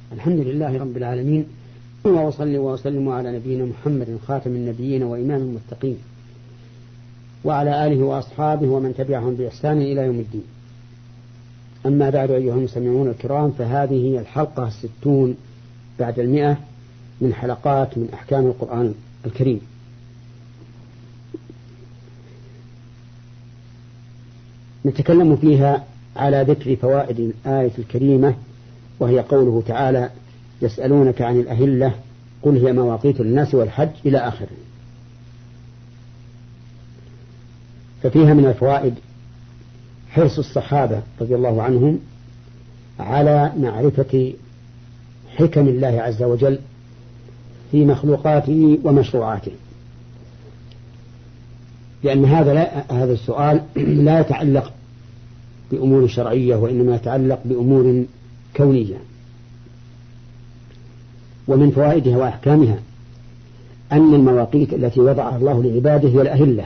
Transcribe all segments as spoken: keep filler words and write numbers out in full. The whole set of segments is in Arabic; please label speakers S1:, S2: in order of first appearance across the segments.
S1: الحمد لله رب العالمين، وصلي وسلم على نبينا محمد خاتم النبيين وإمام المتقين، وعلى آله وأصحابه ومن تبعهم بإحسان إلى يوم الدين. أما بعد، أيها المستمعون الكرام، فهذه هي الحلقة الستون بعد المئة من حلقات من أحكام القرآن الكريم. نتكلم فيها على ذكر فوائد الآية الكريمة، وهي قوله تعالى: يسألونك عن الأهلة قل هي مواقيت للناس والحج، إلى آخره. ففيها من الفوائد حرص الصحابة رضي الله عنهم على معرفة حكم الله عز وجل في مخلوقاته ومشروعاته، لأن هذا لا هذا السؤال لا يتعلق بأمور شرعية، وإنما يتعلق بأمور كونية. ومن فوائدها وأحكامها أن المواقيت التي وضعها الله لعباده هي الأهلة،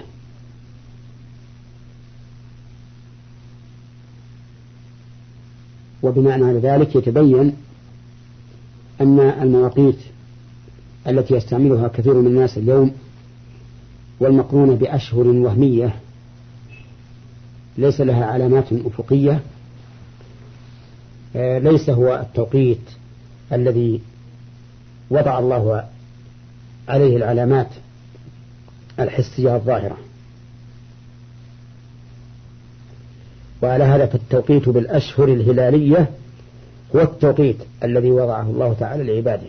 S1: وبناء على ذلك يتبين أن المواقيت التي يستعملها كثير من الناس اليوم والمقرونة بأشهر وهمية ليس لها علامات أفقية، ليس هو التوقيت الذي وضع الله عليه العلامات الحسية الظاهرة. وعلى هذا فالتوقيت بالأشهر الهلالية هو التوقيت الذي وضعه الله تعالى لعباده.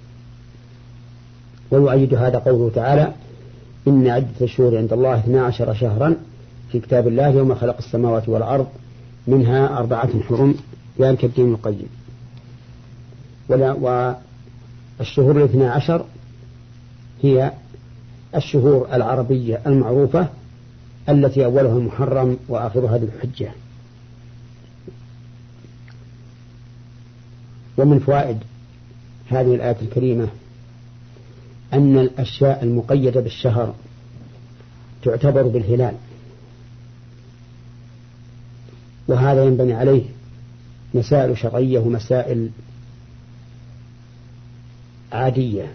S1: ويؤيد هذا قوله تعالى: إن عدة الشهور عند الله اثنا عشر شهرا في كتاب الله يوم خلق السماوات والأرض منها أربعة حرم ذلك الدين القيم. والشهور الاثنى عشر هي الشهور العربية المعروفة التي أولها المحرم وآخرها ذو الحجة. ومن فوائد هذه الآية الكريمة أن الأشياء المقيدة بالشهر تعتبر بالهلال، وهذا ينبني عليه مسائل شرعية ومسائل عادية.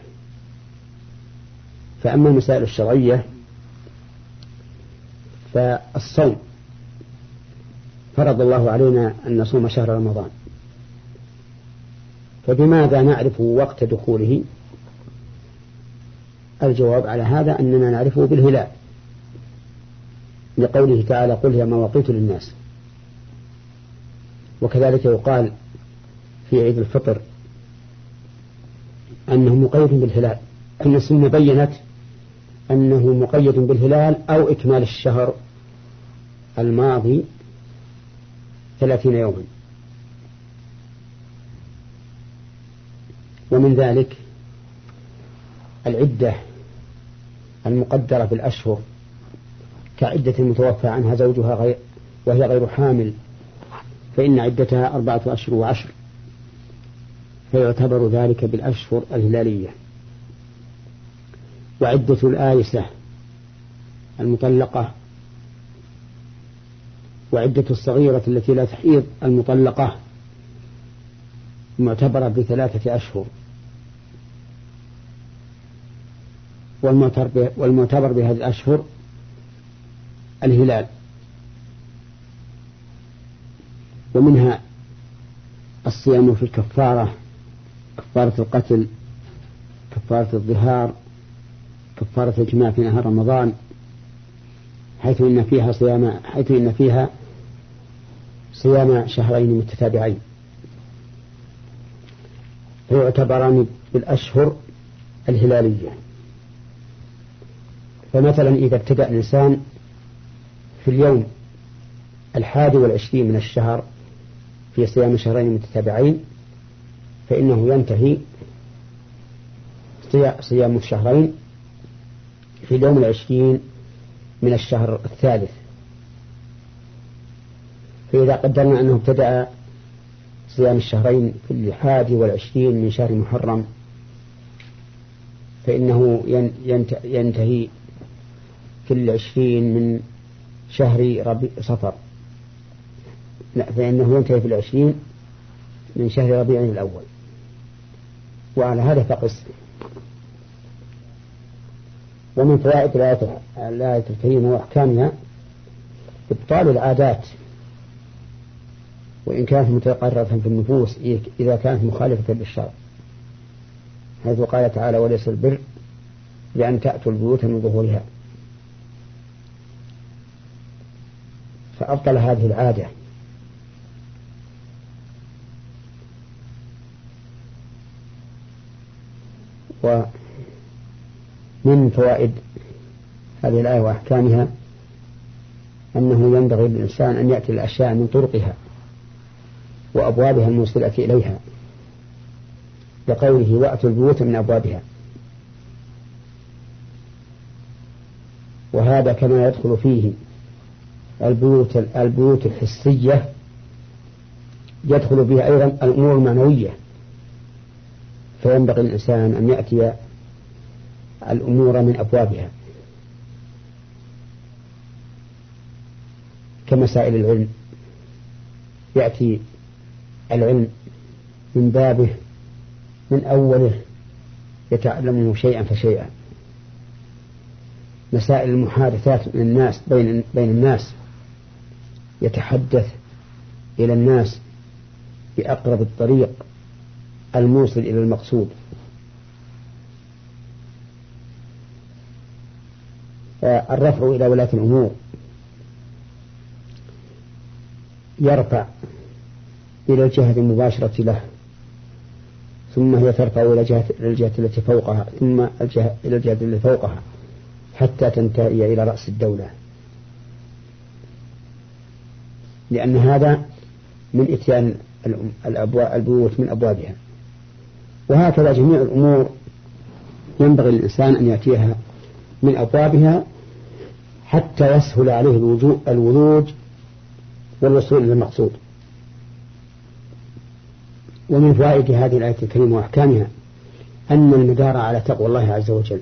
S1: فأما المسائل الشرعية فالصوم فرض الله علينا أن نصوم شهر رمضان، فبماذا نعرف وقت دخوله؟ الجواب على هذا أننا نعرفه بالهلال، لقوله تعالى: قل هي مواقيت للناس. وكذلك يقال في عيد الفطر أنه مقيد بالهلال، أن السنة بينت أنه مقيد بالهلال أو إكمال الشهر الماضي ثلاثين يوما. ومن ذلك العدة المقدرة بالأشهر كعدة المتوفى عنها زوجها غير وهي غير حامل، فإن عدتها أربعة أشهر وعشر، فيعتبر ذلك بالأشهر الهلالية. وعدة الآيسة المطلقة وعدة الصغيرة التي لا تحيض المطلقة معتبرة بثلاثة أشهر. والمعتبر بهذه الأشهر الهلال. ومنها الصيام في الكفارة، كفارة القتل، كفارة الظهار، كفارة الجماع في نهار رمضان، حيث إن فيها صيام حيث إن فيها صيام شهرين متتابعين، فيعتبران بالأشهر الهلالية. فمثلا إذا ابتدأ الإنسان في اليوم الحادي والعشرين من الشهر في صيام شهرين متتابعين، فإنه ينتهي صيام الشهرين في اليوم العشرين من الشهر الثالث. فإذا قدرنا أنه ابتدأ صيام الشهرين في الحادي والعشرين من شهر محرم، فإنه ينتهي في العشرين من شهر ربيع صفر لا فإنه ينتهي في العشرين من شهر ربيع الأول. وعلى هذا فقس. ومن فوائد الآية الكريمة وأحكامها إبطال العادات وإن كانت متقررة في النفوس إذا كانت مخالفة للشرع، حيث قال تعالى: وليس البر بأن تأتوا البيوت من ظهورها. فأبطل هذه العادة. ومن فوائد هذه الآية وأحكامها أنه ينبغي للإنسان أن يأتي الأشياء من طرقها وأبوابها الموصلة إليها، لقوله: وأتوا البيوت من أبوابها. وهذا كما يدخل فيه البيوت البيوت الحسية، يدخل بها أيضا الأمور المعنوية، فينبغي الإنسان أن يأتي الأمور من أبوابها كمسائل العلم، يأتي العلم من بابه من أوله يتعلمه شيئا فشيئا. مسائل المحادثات من الناس بين بين الناس يتحدث إلى الناس بأقرب الطريق الموصل إلى المقصود. الرفع إلى ولاة الأمور يرفع إلى الجهة المباشرة له، ثم هي ترفع إلى الجهة التي فوقها، ثم الجهة إلى الجهة التي فوقها، حتى تنتهي إلى رأس الدولة، لأن هذا من إتيان البيوت من أبوابها. وهكذا جميع الأمور ينبغي للإنسان أن يأتيها من أبوابها حتى يسهل عليه الولوج والوصول إلى المقصود. ومن فوائد هذه الآية الكريمة وأحكامها أن المدار على تقوى الله عز وجل،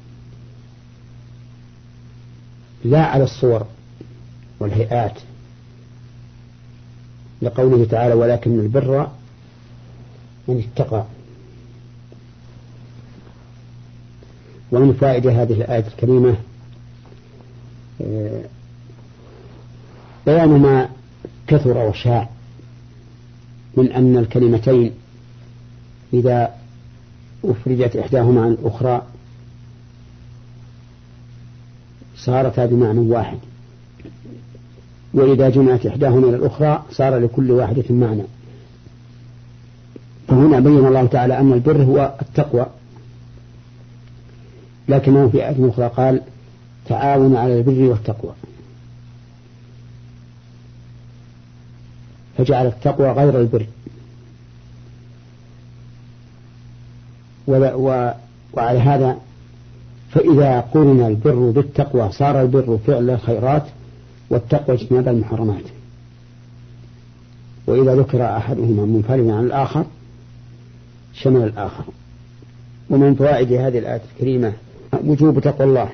S1: لا على الصور والهيئات، لقوله تعالى: ولكن البر من اتقى. ومن فائدة هذه الآية الكريمة بيان ما كثر وشاع من أن الكلمتين إذا أفردت إحداهما عن الأخرى صارتا بمعنى واحد، وإذا جمعت إحداهما إلى الأخرى صار لكل واحدة معنى. فهنا بين الله تعالى أن البر هو التقوى، لكنه في آية أخرى قال: تعاون على البر والتقوى، فجعل التقوى غير البر. وعلى هذا فإذا قرن البر بالتقوى صار البر فعل الخيرات والتقوى اجتناب المحرمات. وإذا ذكر أحدهما منفردا عن الآخر شمل الآخر. ومن فوائد هذه الآية الكريمة وجوب تقوى الله،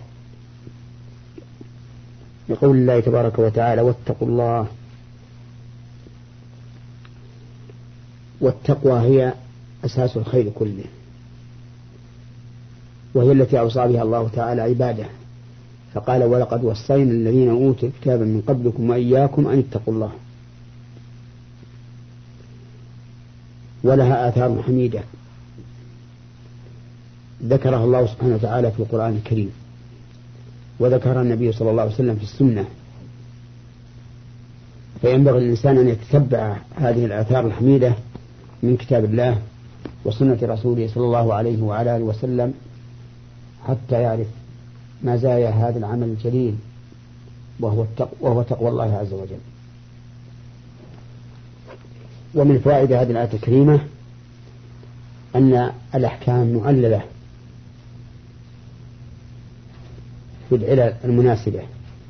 S1: يقول الله تبارك وتعالى: واتقوا الله. والتقوى هي أساس الخير كله، وهي التي أوصى بها الله تعالى عباده، فقال: ولقد وصينا الذين أوتوا الكتاب من قبلكم وإياكم أن اتقوا الله. ولها آثار حميدة ذكرها الله سبحانه وتعالى في القرآن الكريم، وذكر النبي صلى الله عليه وسلم في السنة. فينبغي الإنسان أن يتتبع هذه الآثار الحميدة من كتاب الله وسنة رسوله صلى الله عليه وعلى آله وسلم، حتى يعرف مزايا هذا العمل الجليل وهو التقوى, وهو تقوى الله عز وجل. ومن فوائد هذه الآية الكريمة أن الأحكام معللة في العلل المناسبة،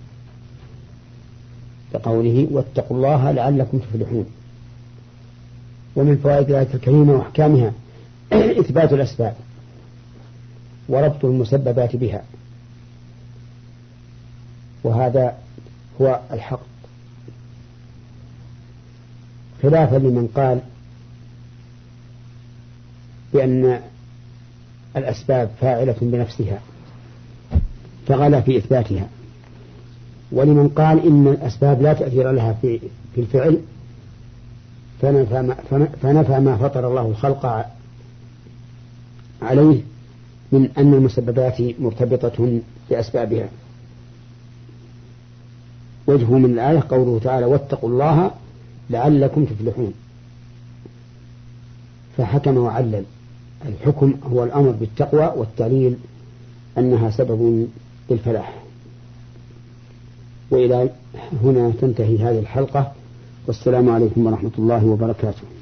S1: كقوله: واتقوا الله لعلكم تفلحون. ومن فوائد الآية الكريمة وأحكامها إثبات الأسباب وربط المسببات بها، وهذا هو الحق، خلافا لمن قال بأن الأسباب فاعلة بنفسها فغلا في إثباتها. ولمن قال إن الأسباب لا تأثير لها في في الفعل فنفى ما, فنفى ما فطر الله الخلق عليه من أن المسببات مرتبطة بأسبابها. وجهه من الآية قوله تعالى واتقوا الله لعلكم تفلحون، فحكم وعلل. الحكم هو الأمر بالتقوى، والتعليل أنها سبب للفلاح. وإلى هنا تنتهي هذه الحلقة، والسلام عليكم ورحمة الله وبركاته.